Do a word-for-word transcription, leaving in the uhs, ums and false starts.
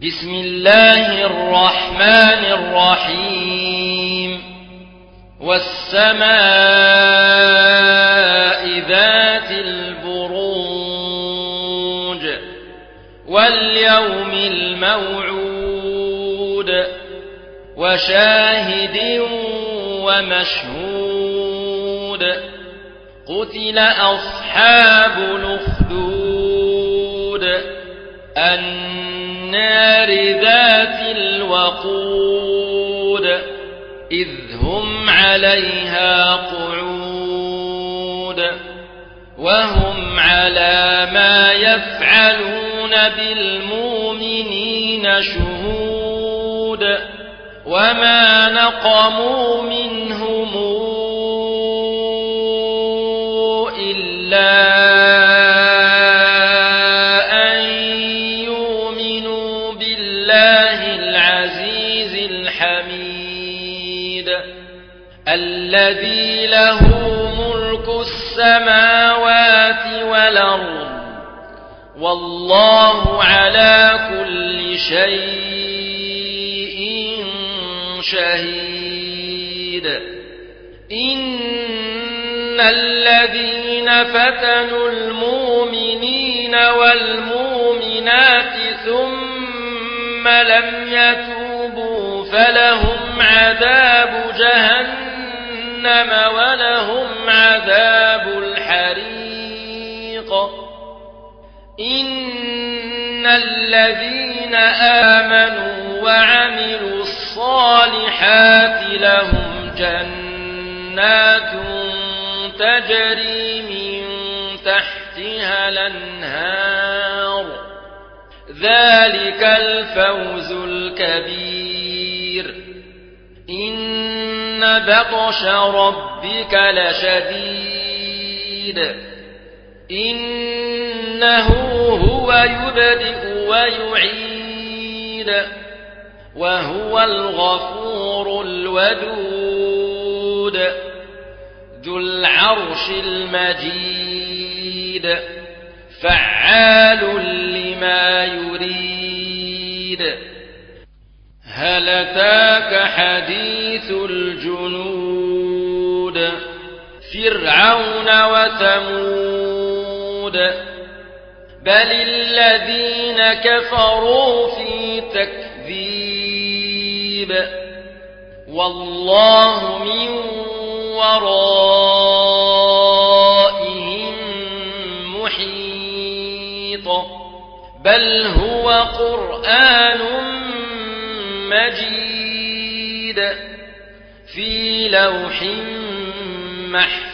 بسم الله الرحمن الرحيم والسماء ذات البروج واليوم الموعود وشاهد ومشهود قتل أصحاب الأخدود النار ذات الوقود إذ هم عليها قعود وهم على ما يفعلون بالمؤمنين شهود وما نقموا منهم إلا أن يؤمنوا بالله العزيز الحميد الذي له ملك السماوات والأرض والله على كل شيء شهيد إن الذين فتنوا المؤمنين والمؤمنات ثم لم يتوبوا فلهم عذاب جهنم ولهم عذاب الحريق إن الذين آمنوا وعملوا الصالحات لهم جنات تجري من تحتها الأنهار ذلك الفوز الكبير إن بطش ربك لشديد إنه هو يبدئ ويعيد وهو الغفور الودود ذو العرش المجيد فعال لما يريد هل أتاك حديث الجنود فرعون وثمود بل الذين كفروا في تكذيب والله من ورائهم محيط بل هو قرآن مجيد في لوح محفوظ